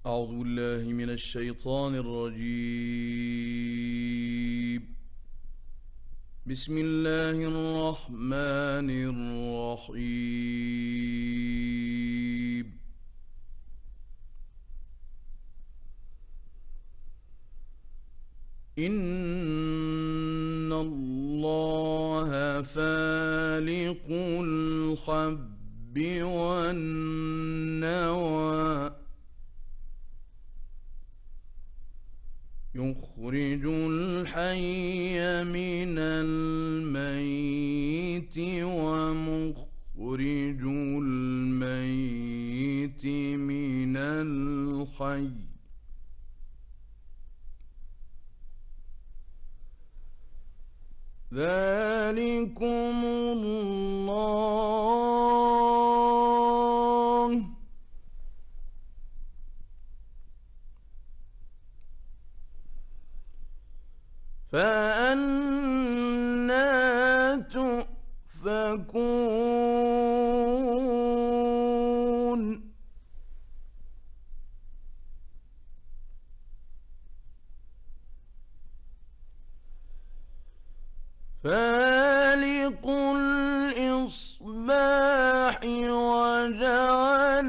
أعوذ بالله من الشيطان الرجيم. بسم الله الرحمن الرحيم. إن الله فالق الحب والنوى يخرج الحي من الميت ومخرج الميت من الحي ذلكم الله فأنى تؤفكون فالق الإصباح وجعل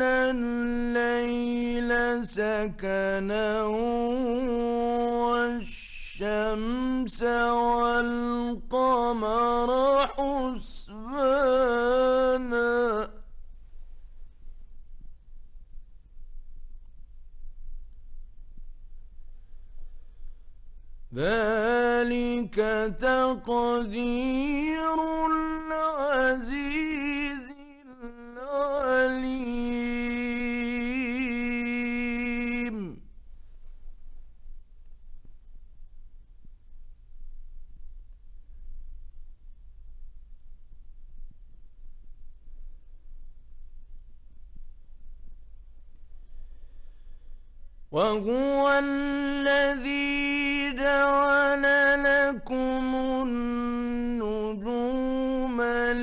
الليل سكنا والشمس والقمر حسبانا ذلك تقدير العزيز العليم. وهو الذي جعل لكم النجوم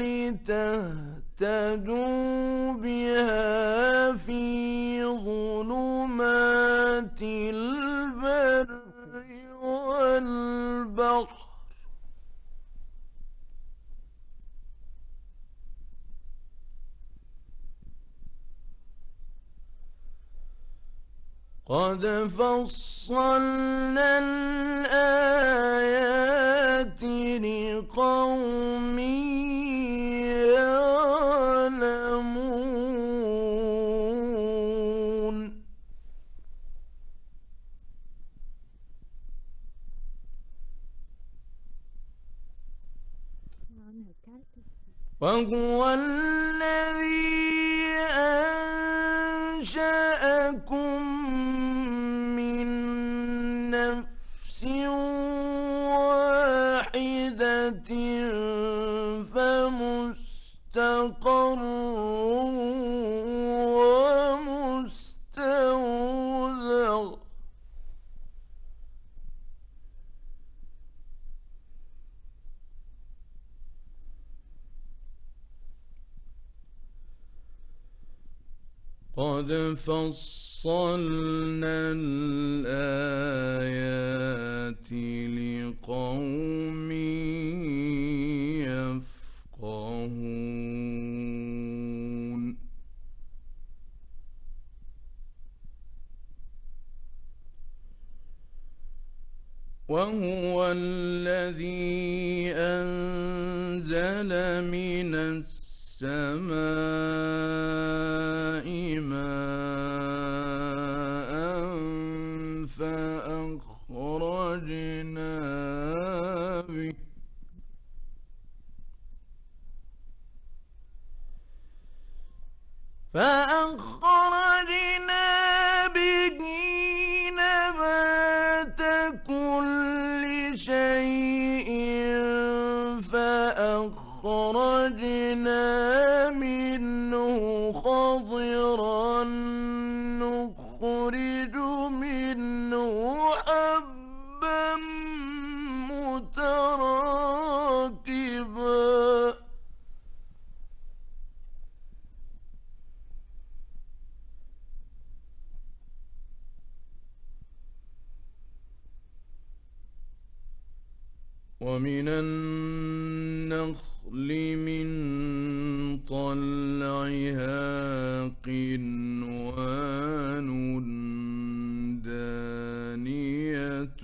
لتهتدوا بها في ظلمات البر والبحر قد فصلنا الآيات لقوم يعلمون. وهو الذي أنشأكم من نفس واحدة فمستقر ومستودع قد فصلنا الآيات لقوم يفقهون. وهو الذي أنزل من السماء ماء فأخرجنا به نبات كل شيء فأخرجنا منه خضرا نخرج منه حبا متراكبا ومن النخل من طلعها قنوان دانية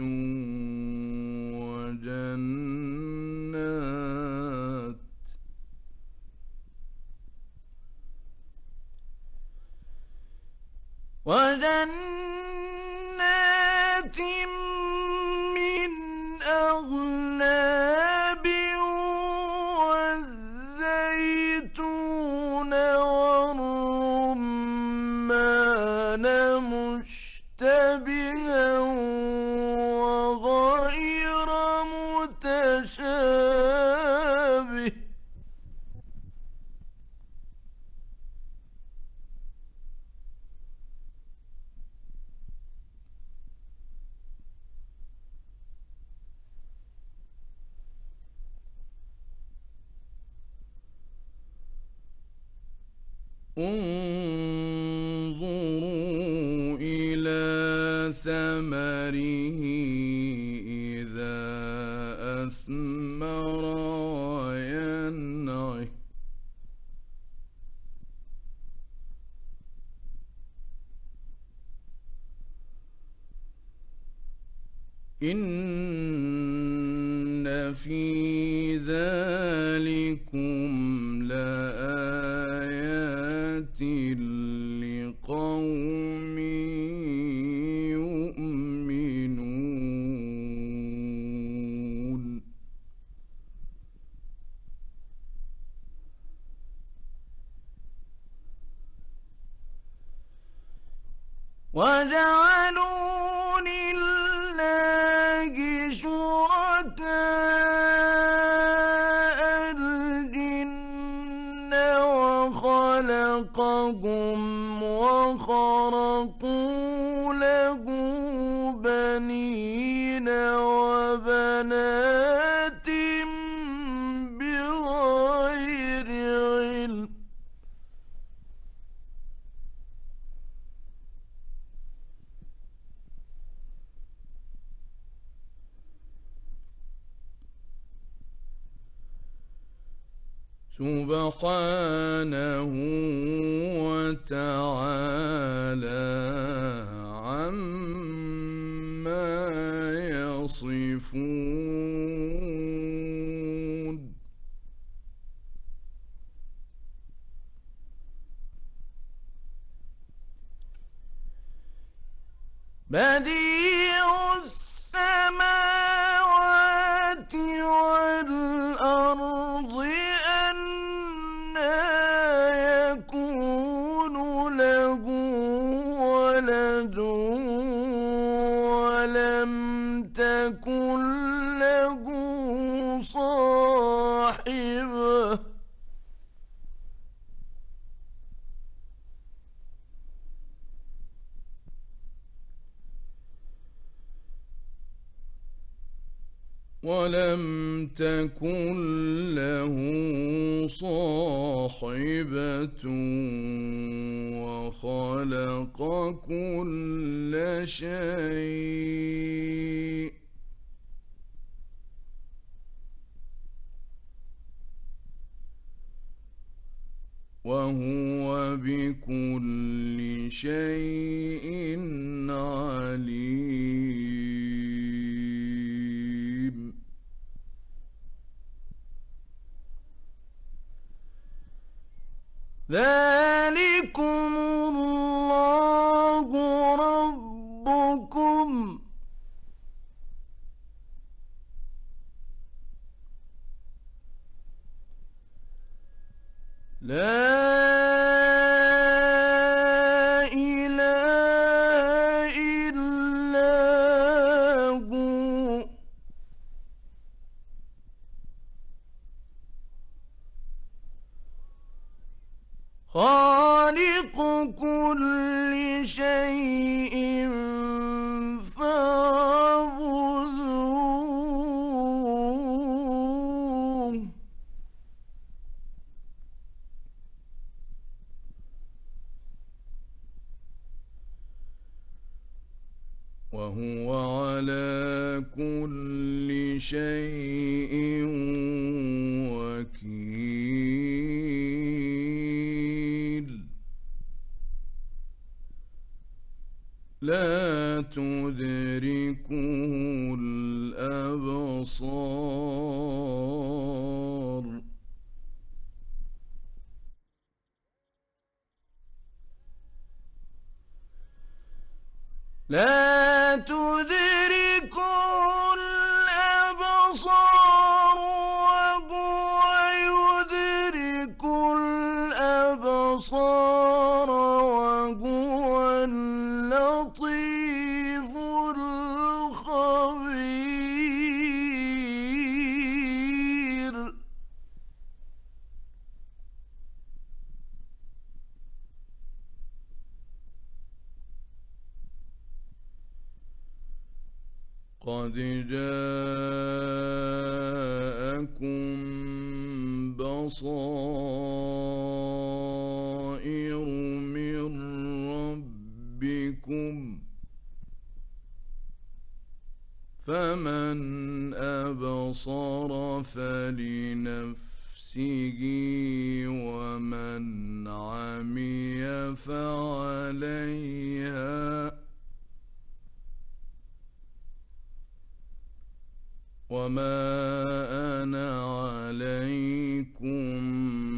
وجنات من أعناب والزيتون والرمان مشتبها وغير متشابه انظروا إلى ثمره إذا أثمر وينعه إن في ذلكم لآيات لقوم يؤمنون وجعلوا لله شركاء الجن وخلقهم وخرقوا له بنين وبنات بغير علم سبحانه وتعالى عما يصفون بديع السماوات والأرض أنى يكون له ولد ولم تكن له صاحبة ولم تكن له صاحبة وخلق كل شيء وهو بكل شيء عليم ذلكم الله ربكم لا إله إلا هو خالق كل شيء فاعبدوه وهو على كل شيء وكيل لا تدركه الأبصار لا تدركه الأبصار وهو يدرك الأبصار وهو اللطيف الخبير قد جاءكم بصائر من ربكم فمن أبصر فلنفسه ومن عمي فعليها وما أنا عليكم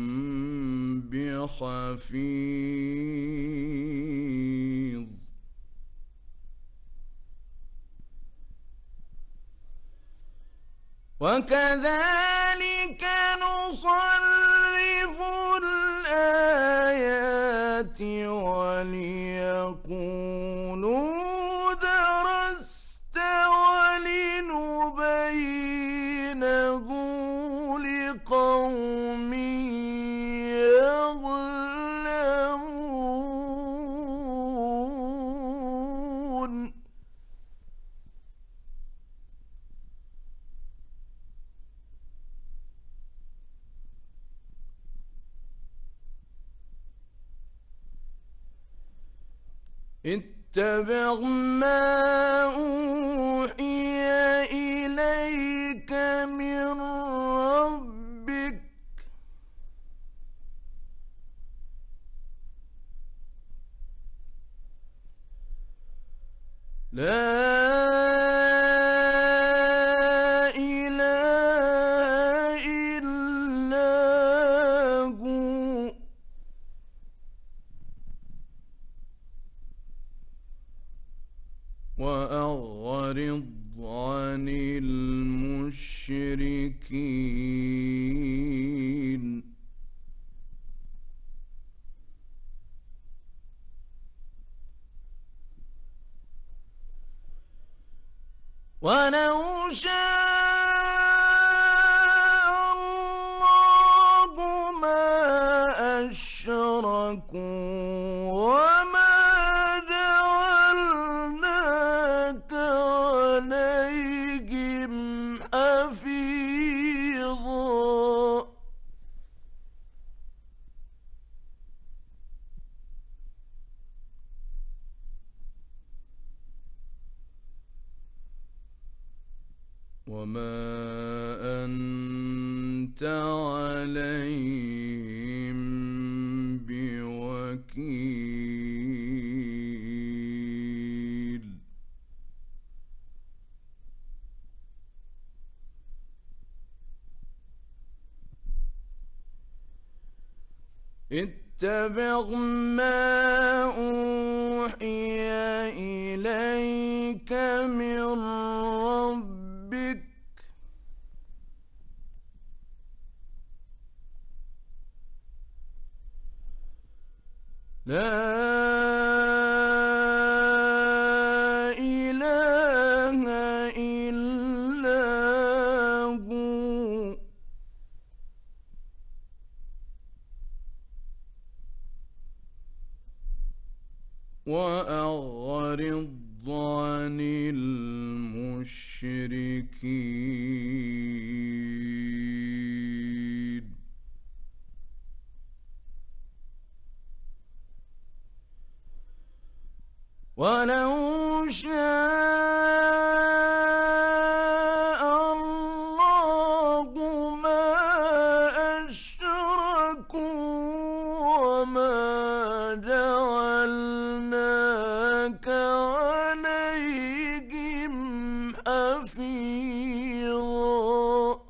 بحفيظ وكذلك نصرف الآيات وليقولوا درست ولنبينه لقوم يعلمون اتبع ما أوحي إليك من ربك لا إله إلا هو وأعرض عن المشركين ولو شاء الله ما أشركوا وما جعلناك عليهم حفيظا وما أنت عليهم بوكيل اتبع ما أوحي إليك من ربك لا إله إلا هو وأعرض عن المشركين ولو شاء حفيظا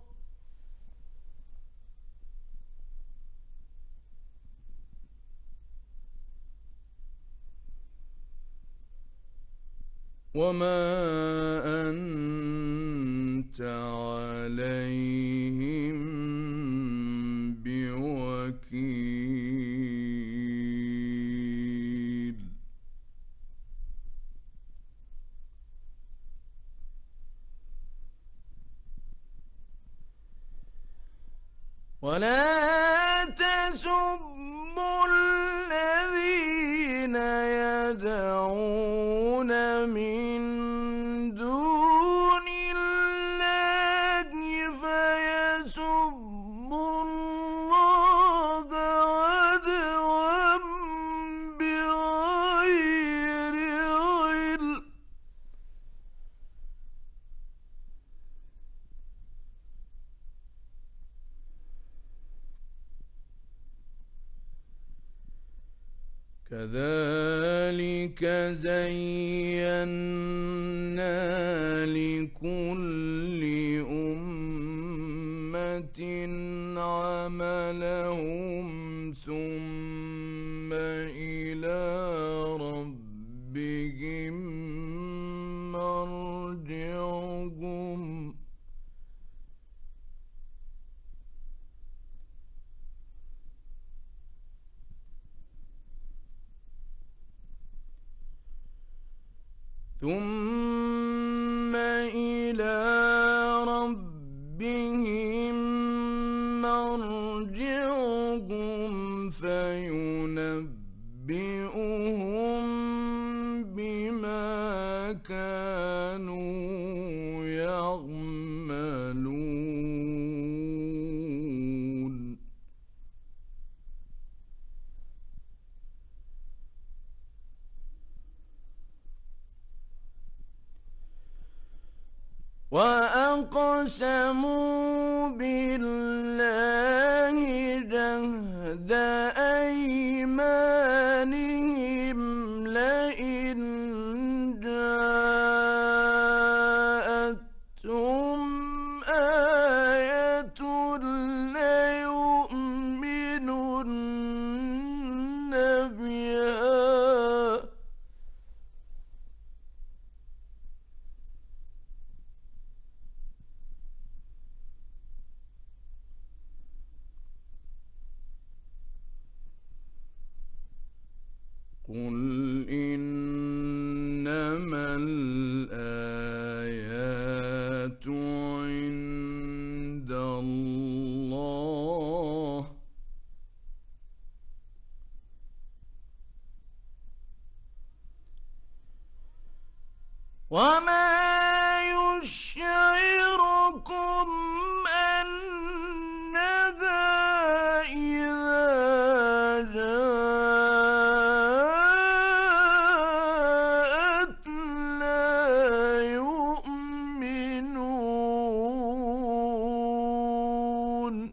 وما أنت عليهم بوكيل ولا تسبوا الذين يدعون من دون الله فيسبوا الله عدوا بغير علم كذلك زينا لكل أمة عملهم ثم إلى ربهم مرجعهم ثم إلى ربهم مرجعهم فينبئهم بما كانوا يعملون وأقسموا بالله جهد أيمانهم لئن جاءتهم آية ليؤمنن بها قل إنما الآيات عند الله وما يشعركم أنها إذا جاءت لا يؤمنون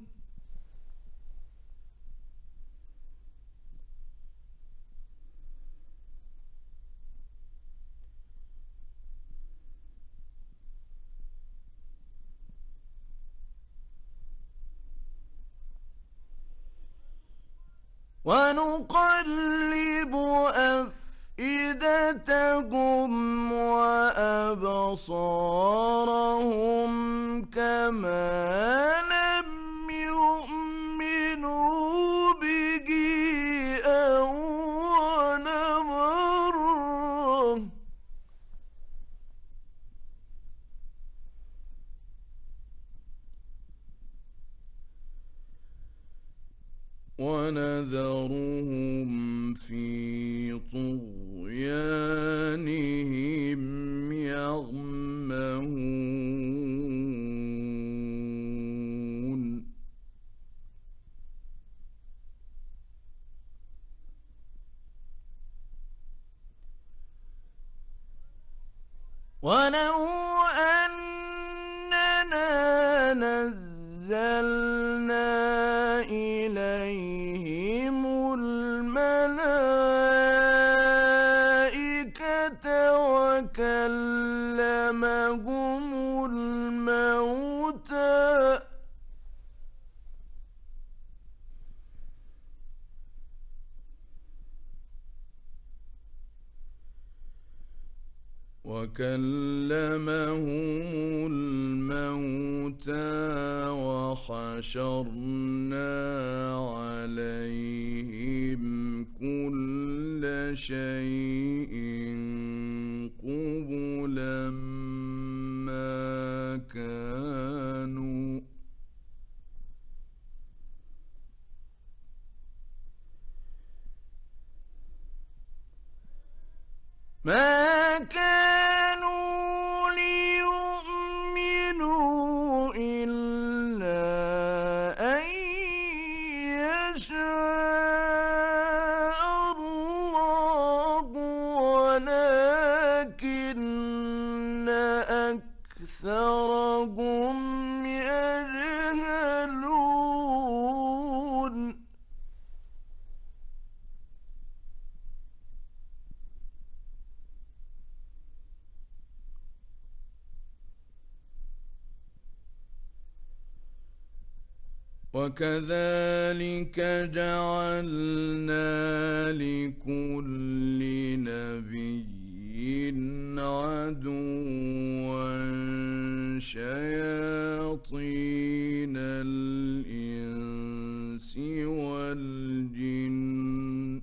ونقلب أفئدتهم وأبصارهم كما لم يؤمنوا به أول مرة ونذرهم في طغيانهم يعمهون ولو أننا نزلنا إليهم الملائكة وكلمهم الموتى وكلمهم الموتى وحشرنا عليهم كل شيء قبلا ما كانوا ليؤمنوا إلا أن يشاء الله ولكن أكثرهم يجهلون وكذلك جعلنا لكل نبي عدوا شياطين الإنس والجن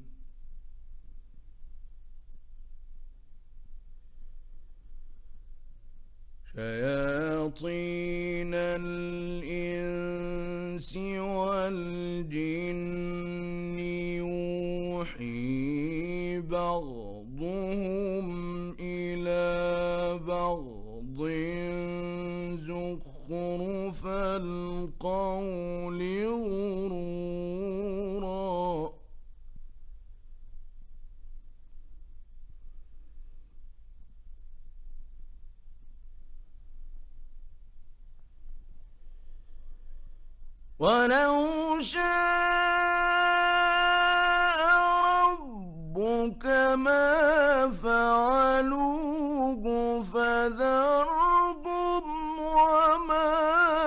يوحي بعضهم إلى بعض زخرف القول غرورا ولو شاء ربك ما فعلوه فذرهم وما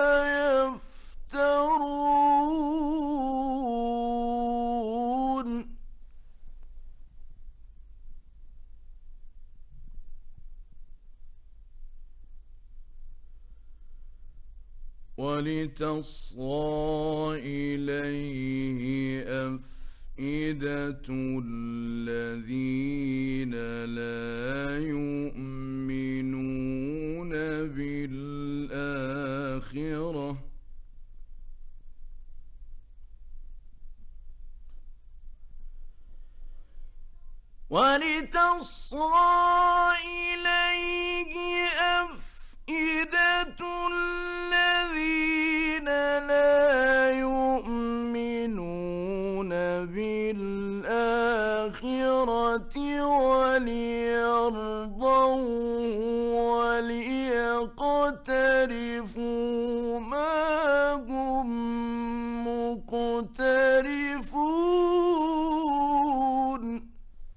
يفترون ولتصغى إليه أفئدة الذين لا يؤمنون بالآخرة الذين لا يؤمنون بالآخرة وليرضوا وليقترفوا ما هم مقترفون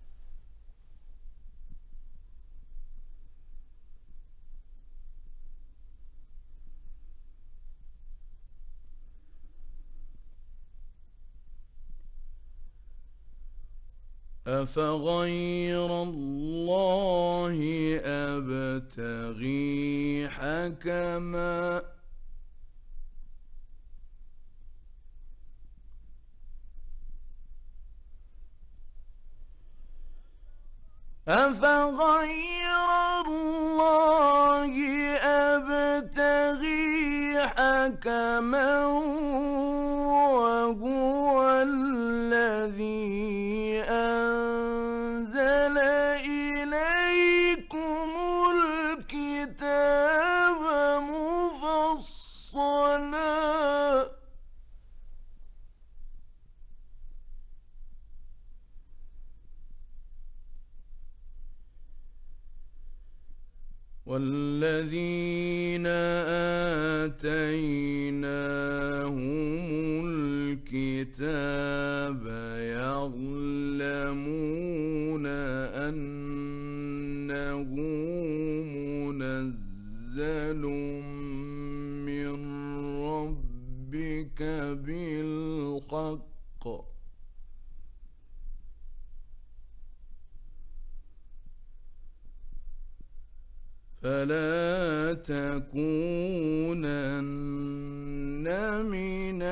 أفغير الله أبتغي حكما وهو الذي أنزل إليكم الكتاب مفصلا والذين آتيناهم الكتاب يعلمون أنه منزل منزل من ربك بالحق فلا تكونن من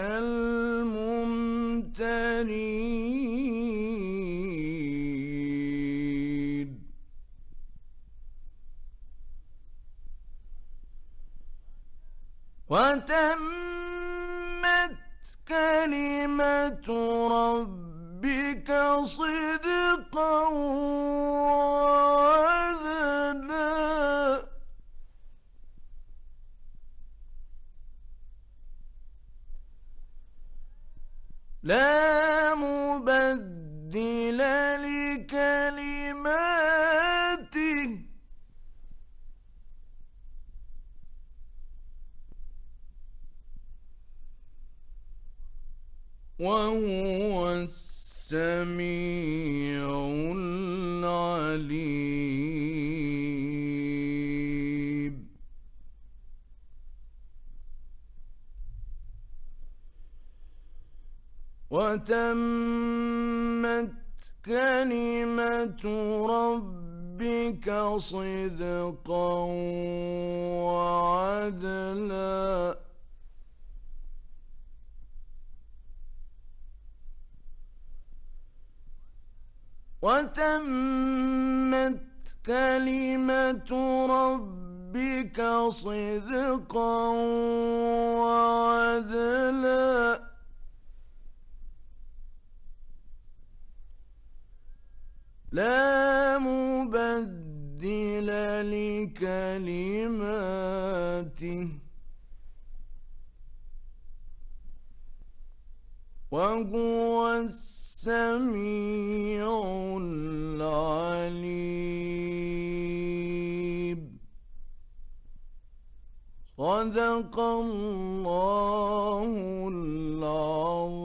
الممترين وتمت كلمة ربك صدقا وعدلا لا مبدل لكلماته وهو السميع العليم وتمت كلمة ربك صدقا وعدلا وتمت كلمة ربك صدقا وعدلا لا مبدل لكلماته وهو السميع العليم صدق الله العظيم.